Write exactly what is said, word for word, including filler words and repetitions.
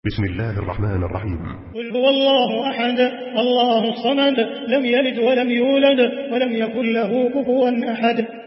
بسم الله الرحمن الرحيم. قل هو الله أحد الله الصمد لم يلد ولم يولد ولم يكن له كفوا أحد.